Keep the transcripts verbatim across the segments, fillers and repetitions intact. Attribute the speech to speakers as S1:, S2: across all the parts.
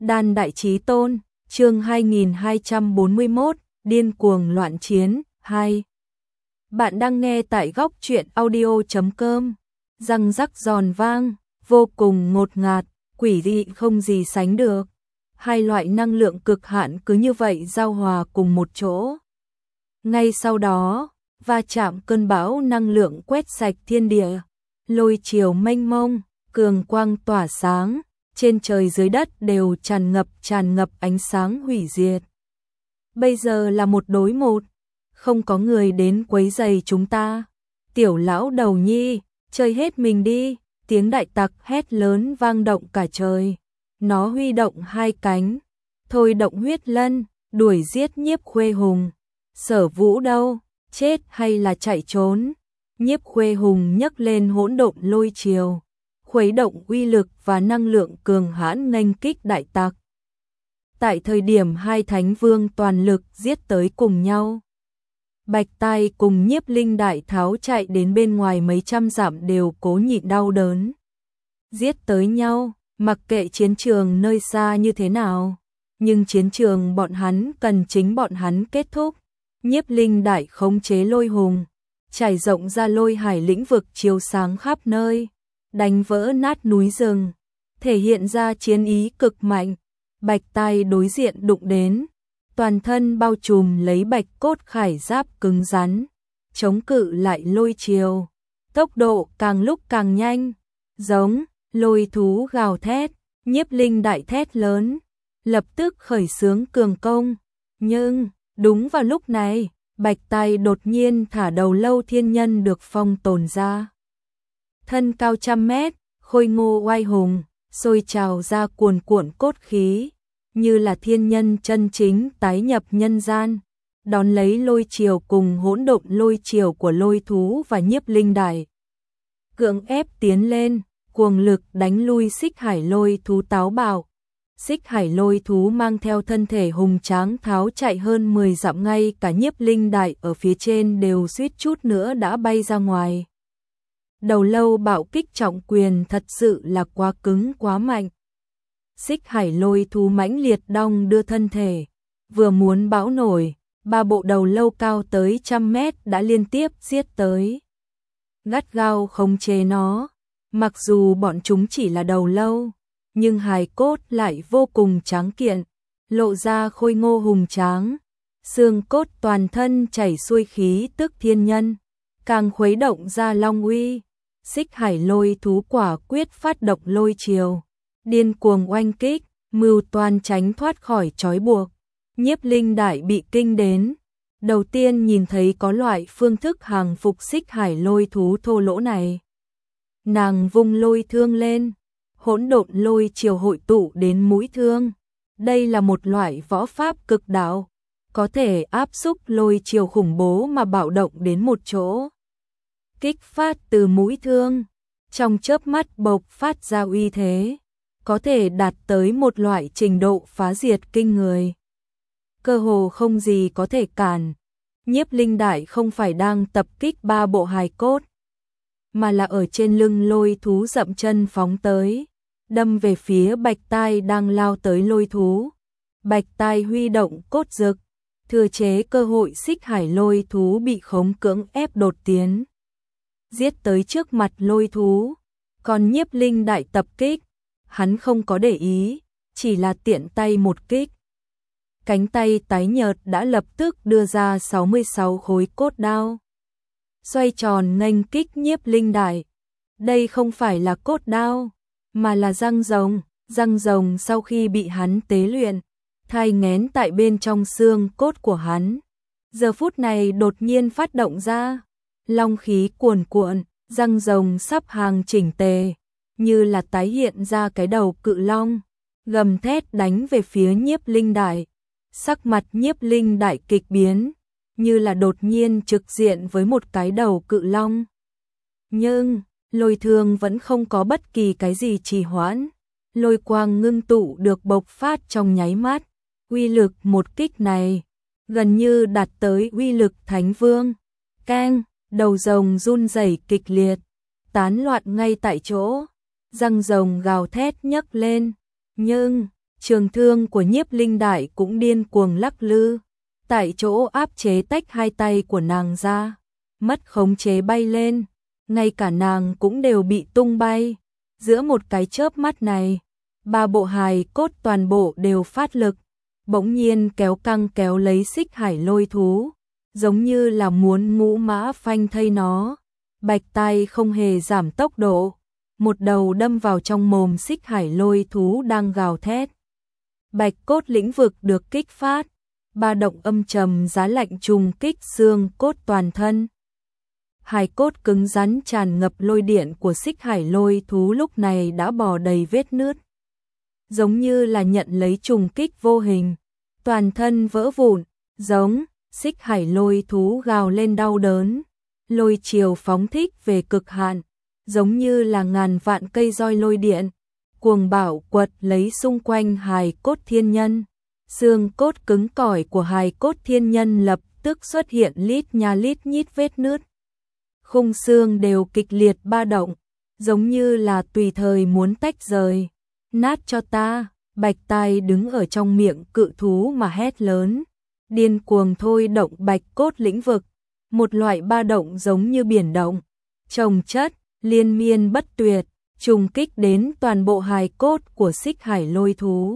S1: Đan Đại Chí Tôn, chương hai nghìn hai trăm bốn mươi mốt, Điên cuồng loạn chiến, hai. Bạn đang nghe tại góc truyện audio chấm com. Răng rắc giòn vang, vô cùng ngột ngạt, quỷ dị không gì sánh được. Hai loại năng lượng cực hạn cứ như vậy giao hòa cùng một chỗ. Ngay sau đó, va chạm cơn bão năng lượng quét sạch thiên địa, lôi chiều mênh mông, cường quang tỏa sáng, trên trời dưới đất đều tràn ngập tràn ngập ánh sáng hủy diệt. Bây giờ là một đối một, không có người đến quấy rầy chúng ta. Tiểu lão đầu nhi, chơi hết mình đi, tiếng đại tặc hét lớn vang động cả trời. Nó huy động hai cánh, thôi động huyết lân, đuổi giết Nhiếp Khuê Hùng. Sở Vũ đâu, chết hay là chạy trốn? Nhiếp Khuê Hùng nhấc lên hỗn độn lôi chiều, khuấy động uy lực và năng lượng cường hãn nghênh kích đại tặc. Tại thời điểm hai thánh vương toàn lực giết tới cùng nhau, Bạch Tai cùng Nhiếp Linh Đại tháo chạy đến bên ngoài mấy trăm dặm đều cố nhịn đau đớn. Giết tới nhau, mặc kệ chiến trường nơi xa như thế nào, nhưng chiến trường bọn hắn cần chính bọn hắn kết thúc. Nhiếp Linh Đại khống chế lôi hùng, trải rộng ra lôi hải lĩnh vực chiếu sáng khắp nơi, đánh vỡ nát núi rừng, thể hiện ra chiến ý cực mạnh. Bạch Tai đối diện đụng đến, toàn thân bao trùm lấy bạch cốt khải giáp cứng rắn, chống cự lại lôi chiều, tốc độ càng lúc càng nhanh, giống lôi thú gào thét. Nhiếp Linh Đại thét lớn, lập tức khởi xướng cường công, nhưng đúng vào lúc này, Bạch Tai đột nhiên thả đầu lâu thiên nhân được phong tồn ra. Thân cao trăm mét, khôi ngô oai hùng, sôi trào ra cuồn cuộn cốt khí, như là thiên nhân chân chính tái nhập nhân gian, đón lấy lôi chiều cùng hỗn độn lôi chiều của lôi thú và Nhiếp Linh Đại. Cưỡng ép tiến lên, cuồng lực đánh lui Xích Hải lôi thú táo bạo. Xích Hải lôi thú mang theo thân thể hùng tráng tháo chạy hơn mười dặm, ngay cả Nhiếp Linh Đại ở phía trên đều suýt chút nữa đã bay ra ngoài. Đầu lâu bạo kích trọng quyền thật sự là quá cứng quá mạnh. Xích Hải lôi thú mãnh liệt đong đưa thân thể, vừa muốn bão nổi, ba bộ đầu lâu cao tới trăm mét đã liên tiếp giết tới. Gắt gao khống chế nó, mặc dù bọn chúng chỉ là đầu lâu, nhưng hài cốt lại vô cùng tráng kiện, lộ ra khôi ngô hùng tráng, xương cốt toàn thân chảy xuôi khí tức thiên nhân, càng khuấy động ra long uy. Xích Hải lôi thú quả quyết phát động lôi chiều, điên cuồng oanh kích, mưu toan tránh thoát khỏi trói buộc. Nhiếp Linh Đại bị kinh đến, đầu tiên nhìn thấy có loại phương thức hàng phục Xích Hải lôi thú thô lỗ này. Nàng vung lôi thương lên, hỗn độn lôi chiều hội tụ đến mũi thương. Đây là một loại võ pháp cực đạo, có thể áp xúc lôi chiều khủng bố mà bạo động đến một chỗ. Kích phát từ mũi thương, trong chớp mắt bộc phát ra uy thế, có thể đạt tới một loại trình độ phá diệt kinh người. Cơ hồ không gì có thể cản. Nhiếp Linh Đại không phải đang tập kích ba bộ hài cốt, mà là ở trên lưng lôi thú dậm chân phóng tới, đâm về phía Bạch Tai đang lao tới lôi thú. Bạch Tai huy động cốt dực, thừa chế cơ hội Xích Hải lôi thú bị khống cưỡng ép đột tiến, giết tới trước mặt lôi thú. Còn Nhiếp Linh Đại tập kích, hắn không có để ý, chỉ là tiện tay một kích. Cánh tay tái nhợt đã lập tức đưa ra sáu mươi sáu khối cốt đao, xoay tròn nghênh kích Nhiếp Linh Đại. Đây không phải là cốt đao, mà là răng rồng. Răng rồng sau khi bị hắn tế luyện, thai nghén tại bên trong xương cốt của hắn, giờ phút này đột nhiên phát động ra, long khí cuồn cuộn, răng rồng sắp hàng chỉnh tề, như là tái hiện ra cái đầu cự long, gầm thét đánh về phía Nhiếp Linh Đại. Sắc mặt Nhiếp Linh Đại kịch biến, như là đột nhiên trực diện với một cái đầu cự long. Nhưng lôi thương vẫn không có bất kỳ cái gì trì hoãn, lôi quang ngưng tụ được bộc phát trong nháy mắt. Uy lực một kích này gần như đạt tới uy lực Thánh Vương. Keng, đầu rồng run rẩy kịch liệt, tán loạn ngay tại chỗ, răng rồng gào thét nhấc lên, nhưng Trường thương của Nhiếp Linh Đại cũng điên cuồng lắc lư, tại chỗ áp chế tách hai tay của nàng ra, mất khống chế bay lên, ngay cả nàng cũng đều bị tung bay. Giữa một cái chớp mắt này, ba bộ hài cốt toàn bộ đều phát lực, bỗng nhiên kéo căng kéo lấy Xích Hải Lôi thú, giống như là muốn ngũ mã phanh thây nó. Bạch Tai không hề giảm tốc độ, một đầu đâm vào trong mồm Xích Hải Lôi thú đang gào thét. Bạch cốt lĩnh vực được kích phát, ba động âm trầm giá lạnh trùng kích xương cốt toàn thân. Hài cốt cứng rắn tràn ngập lôi điện của Xích Hải Lôi thú lúc này đã bò đầy vết nứt, giống như là nhận lấy trùng kích vô hình, toàn thân vỡ vụn, giống. Xích Hải Lôi thú gào lên đau đớn, lôi chiều phóng thích về cực hạn, giống như là ngàn vạn cây roi lôi điện, cuồng bạo quật lấy xung quanh hài cốt thiên nhân. Xương cốt cứng cỏi của hài cốt thiên nhân lập tức xuất hiện lít nha lít nhít vết nứt. Khung xương đều kịch liệt ba động, giống như là tùy thời muốn tách rời. Nát cho ta, Bạch Tai đứng ở trong miệng cự thú mà hét lớn, điên cuồng thôi động bạch cốt lĩnh vực, một loại ba động giống như biển động, chồng chất, liên miên bất tuyệt, trùng kích đến toàn bộ hài cốt của Xích Hải Lôi thú.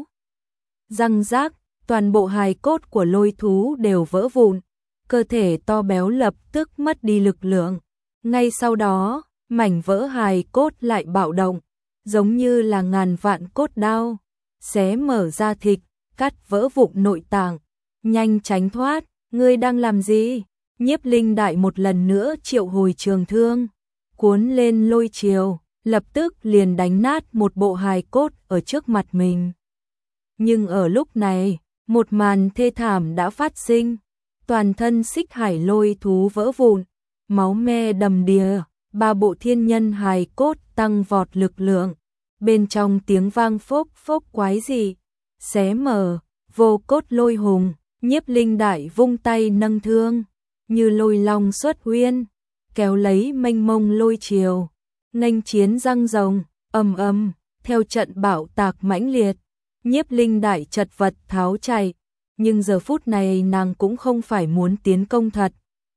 S1: Răng rác, toàn bộ hài cốt của lôi thú đều vỡ vụn, cơ thể to béo lập tức mất đi lực lượng. Ngay sau đó, mảnh vỡ hài cốt lại bạo động, giống như là ngàn vạn cốt đao, xé mở da thịt, cắt vỡ vụn nội tạng. Nhanh tránh thoát, ngươi đang làm gì? Nhiếp Linh Đại một lần nữa triệu hồi trường thương, cuốn lên lôi chiều, lập tức liền đánh nát một bộ hài cốt ở trước mặt mình. Nhưng ở lúc này, một màn thê thảm đã phát sinh, toàn thân Xích Hải Lôi thú vỡ vụn, máu me đầm đìa, ba bộ thiên nhân hài cốt tăng vọt lực lượng, bên trong tiếng vang phốc phốc quái dị, xé mở, vô cốt lôi hùng. Nhiếp Linh Đại vung tay nâng thương, như lôi long xuất huyên, kéo lấy mênh mông lôi chiều, nghênh chiến răng rồng, ầm ầm, theo trận bạo tạc mãnh liệt. Nhiếp Linh Đại chật vật tháo chạy, nhưng giờ phút này nàng cũng không phải muốn tiến công thật,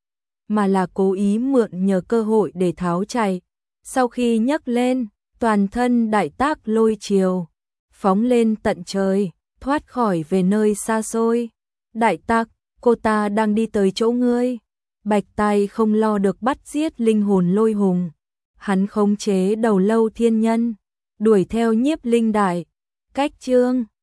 S1: mà là cố ý mượn nhờ cơ hội để tháo chạy. Sau khi nhấc lên, toàn thân đại tác lôi chiều, phóng lên tận trời, thoát khỏi về nơi xa xôi. Đại tặc, cô ta đang đi tới chỗ ngươi. Bạch Tai không lo được bắt giết linh hồn lôi hùng, hắn khống chế đầu lâu thiên nhân, đuổi theo Nhiếp Linh Đại. Cách chương